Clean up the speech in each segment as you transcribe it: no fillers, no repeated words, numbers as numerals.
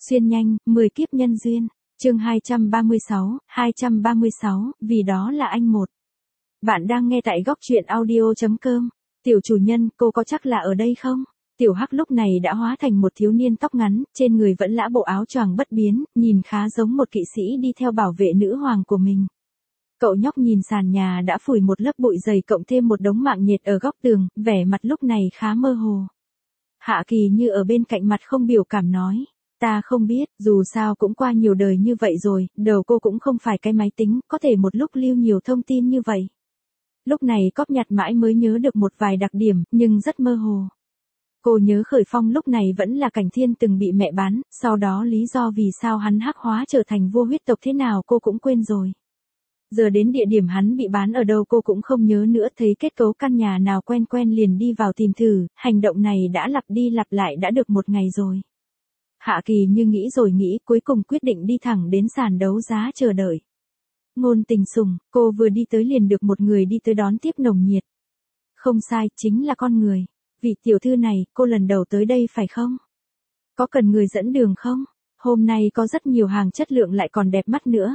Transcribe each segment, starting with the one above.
Xuyên nhanh, 10 kiếp nhân duyên. Chương 236, vì đó là anh một. Bạn đang nghe tại góc truyện audio.com. Tiểu chủ nhân, cô có chắc là ở đây không? Tiểu Hắc lúc này đã hóa thành một thiếu niên tóc ngắn, trên người vẫn lã bộ áo choàng bất biến, nhìn khá giống một kỵ sĩ đi theo bảo vệ nữ hoàng của mình. Cậu nhóc nhìn sàn nhà đã phủi một lớp bụi dày cộng thêm một đống mạng nhện ở góc tường, vẻ mặt lúc này khá mơ hồ. Hạ Kỳ Như ở bên cạnh mặt không biểu cảm nói. Ta không biết, dù sao cũng qua nhiều đời như vậy rồi, đầu cô cũng không phải cái máy tính, có thể một lúc lưu nhiều thông tin như vậy. Lúc này cóp nhặt mãi mới nhớ được một vài đặc điểm, nhưng rất mơ hồ. Cô nhớ Khởi Phong lúc này vẫn là Cảnh Thiên từng bị mẹ bán, sau đó lý do vì sao hắn hắc hóa trở thành vua huyết tộc thế nào cô cũng quên rồi. Giờ đến địa điểm hắn bị bán ở đâu cô cũng không nhớ nữa, thấy kết cấu căn nhà nào quen quen liền đi vào tìm thử, hành động này đã lặp đi lặp lại đã được một ngày rồi. Hạ Kỳ Như nghĩ rồi nghĩ, cuối cùng quyết định đi thẳng đến sàn đấu giá chờ đợi. Ngôn Tình Sùng, cô vừa đi tới liền được một người đi tới đón tiếp nồng nhiệt. Không sai, chính là con người. Vị tiểu thư này, cô lần đầu tới đây phải không? Có cần người dẫn đường không? Hôm nay có rất nhiều hàng chất lượng lại còn đẹp mắt nữa.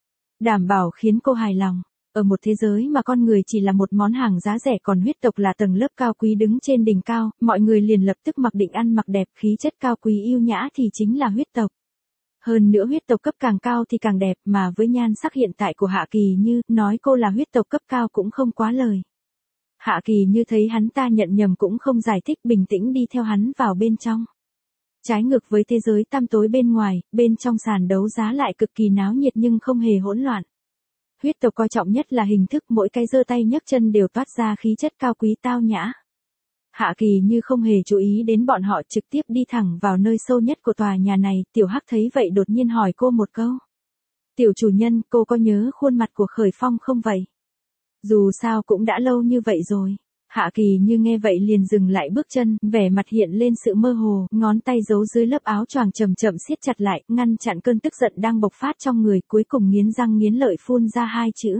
Đảm bảo khiến cô hài lòng. Ở một thế giới mà con người chỉ là một món hàng giá rẻ còn huyết tộc là tầng lớp cao quý đứng trên đỉnh cao, mọi người liền lập tức mặc định ăn mặc đẹp, khí chất cao quý yêu nhã thì chính là huyết tộc. Hơn nữa huyết tộc cấp càng cao thì càng đẹp, mà với nhan sắc hiện tại của Hạ Kỳ Như, nói cô là huyết tộc cấp cao cũng không quá lời. Hạ Kỳ Như thấy hắn ta nhận nhầm cũng không giải thích, bình tĩnh đi theo hắn vào bên trong. Trái ngược với thế giới tăm tối bên ngoài, bên trong sàn đấu giá lại cực kỳ náo nhiệt nhưng không hề hỗn loạn. Huyết tộc coi trọng nhất là hình thức, mỗi cái giơ tay nhấc chân đều toát ra khí chất cao quý tao nhã. Hạ Kỳ Như không hề chú ý đến bọn họ, trực tiếp đi thẳng vào nơi sâu nhất của tòa nhà này. Tiểu Hắc thấy vậy đột nhiên hỏi cô một câu. Tiểu chủ nhân, cô có nhớ khuôn mặt của Khởi Phong không vậy? Dù sao cũng đã lâu như vậy rồi. Hạ Kỳ Như nghe vậy liền dừng lại bước chân, vẻ mặt hiện lên sự mơ hồ, ngón tay giấu dưới lớp áo choàng chậm chậm siết chặt lại, ngăn chặn cơn tức giận đang bộc phát trong người, cuối cùng nghiến răng nghiến lợi phun ra hai chữ.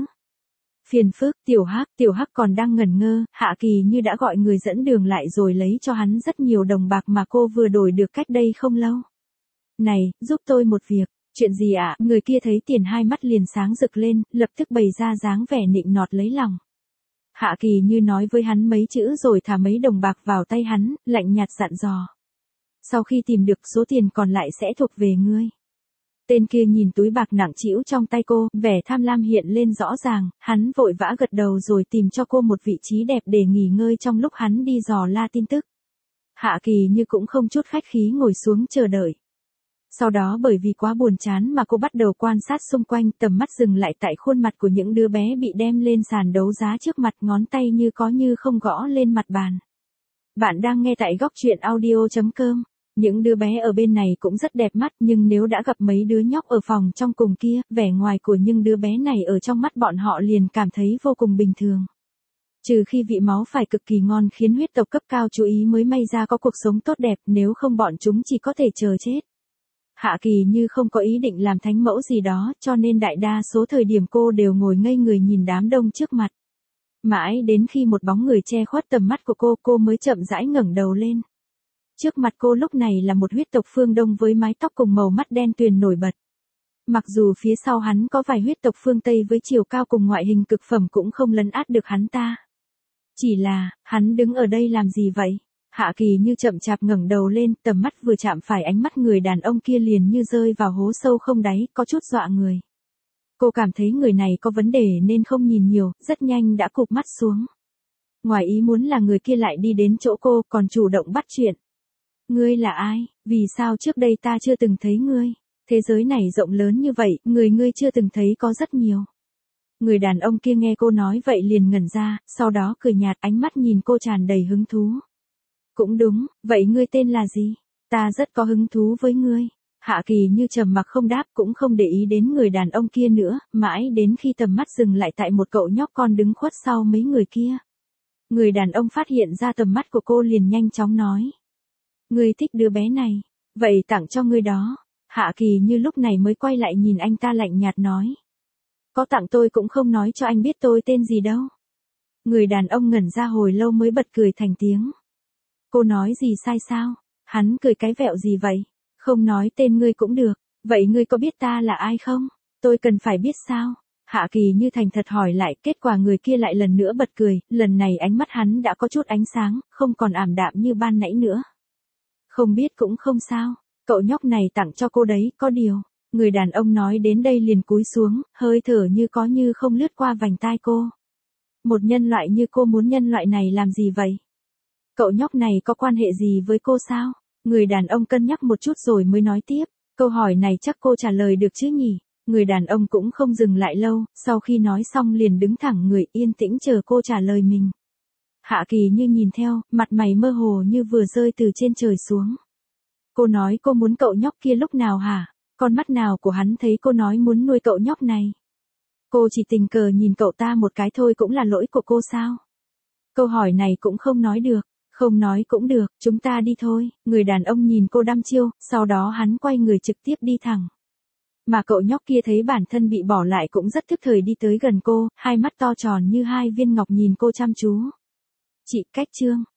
Phiền phức. Tiểu Hắc còn đang ngẩn ngơ, Hạ Kỳ Như đã gọi người dẫn đường lại rồi lấy cho hắn rất nhiều đồng bạc mà cô vừa đổi được cách đây không lâu. Này, giúp tôi một việc. Chuyện gì ạ? Người kia thấy tiền hai mắt liền sáng rực lên, lập tức bày ra dáng vẻ nịnh nọt lấy lòng. Hạ Kỳ Như nói với hắn mấy chữ rồi thả mấy đồng bạc vào tay hắn, lạnh nhạt dặn dò. Sau khi tìm được số tiền còn lại sẽ thuộc về ngươi. Tên kia nhìn túi bạc nặng trĩu trong tay cô, vẻ tham lam hiện lên rõ ràng, hắn vội vã gật đầu rồi tìm cho cô một vị trí đẹp để nghỉ ngơi trong lúc hắn đi dò la tin tức. Hạ Kỳ Như cũng không chút khách khí ngồi xuống chờ đợi. Sau đó bởi vì quá buồn chán mà cô bắt đầu quan sát xung quanh, tầm mắt dừng lại tại khuôn mặt của những đứa bé bị đem lên sàn đấu giá trước mặt, ngón tay như có như không gõ lên mặt bàn. Bạn đang nghe tại góc truyện audio.com. Những đứa bé ở bên này cũng rất đẹp mắt, nhưng nếu đã gặp mấy đứa nhóc ở phòng trong cùng kia, vẻ ngoài của những đứa bé này ở trong mắt bọn họ liền cảm thấy vô cùng bình thường. Trừ khi vị máu phải cực kỳ ngon khiến huyết tộc cấp cao chú ý mới may ra có cuộc sống tốt đẹp, nếu không bọn chúng chỉ có thể chờ chết. Hạ Kỳ Như không có ý định làm thánh mẫu gì đó, cho nên đại đa số thời điểm cô đều ngồi ngây người nhìn đám đông trước mặt. Mãi đến khi một bóng người che khuất tầm mắt của cô mới chậm rãi ngẩng đầu lên. Trước mặt cô lúc này là một huyết tộc phương Đông với mái tóc cùng màu mắt đen tuyền nổi bật. Mặc dù phía sau hắn có vài huyết tộc phương Tây với chiều cao cùng ngoại hình cực phẩm cũng không lấn át được hắn ta. Chỉ là, hắn đứng ở đây làm gì vậy? Hạ Kỳ Như chậm chạp ngẩng đầu lên, tầm mắt vừa chạm phải ánh mắt người đàn ông kia liền như rơi vào hố sâu không đáy, có chút dọa người. Cô cảm thấy người này có vấn đề nên không nhìn nhiều, rất nhanh đã cụp mắt xuống. Ngoài ý muốn là người kia lại đi đến chỗ cô, còn chủ động bắt chuyện. Ngươi là ai? Vì sao trước đây ta chưa từng thấy ngươi? Thế giới này rộng lớn như vậy, ngươi chưa từng thấy có rất nhiều. Người đàn ông kia nghe cô nói vậy liền ngẩn ra, sau đó cười nhạt, ánh mắt nhìn cô tràn đầy hứng thú. Cũng đúng, vậy ngươi tên là gì? Ta rất có hứng thú với ngươi. Hạ Kỳ Như trầm mặc không đáp, cũng không để ý đến người đàn ông kia nữa, mãi đến khi tầm mắt dừng lại tại một cậu nhóc con đứng khuất sau mấy người kia. Người đàn ông phát hiện ra tầm mắt của cô liền nhanh chóng nói. Ngươi thích đứa bé này, vậy tặng cho ngươi đó. Hạ Kỳ Như lúc này mới quay lại nhìn anh ta lạnh nhạt nói. Có tặng tôi cũng không nói cho anh biết tôi tên gì đâu. Người đàn ông ngẩn ra hồi lâu mới bật cười thành tiếng. Cô nói gì sai sao? Hắn cười cái vẹo gì vậy? Không nói tên ngươi cũng được, vậy ngươi có biết ta là ai không? Tôi cần phải biết sao? Hạ Kỳ Như thành thật hỏi lại, kết quả người kia lại lần nữa bật cười, lần này ánh mắt hắn đã có chút ánh sáng, không còn ảm đạm như ban nãy nữa. Không biết cũng không sao, cậu nhóc này tặng cho cô đấy, có điều. Người đàn ông nói đến đây liền cúi xuống, hơi thở như có như không lướt qua vành tai cô. Một nhân loại như cô muốn nhân loại này làm gì vậy? Cậu nhóc này có quan hệ gì với cô sao? Người đàn ông cân nhắc một chút rồi mới nói tiếp, câu hỏi này chắc cô trả lời được chứ nhỉ? Người đàn ông cũng không dừng lại lâu, sau khi nói xong liền đứng thẳng người yên tĩnh chờ cô trả lời mình. Hạ Kỳ Như nhìn theo, mặt mày mơ hồ như vừa rơi từ trên trời xuống. Cô nói cô muốn cậu nhóc kia lúc nào hả? Con mắt nào của hắn thấy cô nói muốn nuôi cậu nhóc này? Cô chỉ tình cờ nhìn cậu ta một cái thôi cũng là lỗi của cô sao? Câu hỏi này cũng không nói được. Không nói cũng được, chúng ta đi thôi. Người đàn ông nhìn cô đăm chiêu, sau đó hắn quay người trực tiếp đi thẳng. Mà cậu nhóc kia thấy bản thân bị bỏ lại cũng rất thức thời đi tới gần cô, hai mắt to tròn như hai viên ngọc nhìn cô chăm chú. Chị Cách Trương,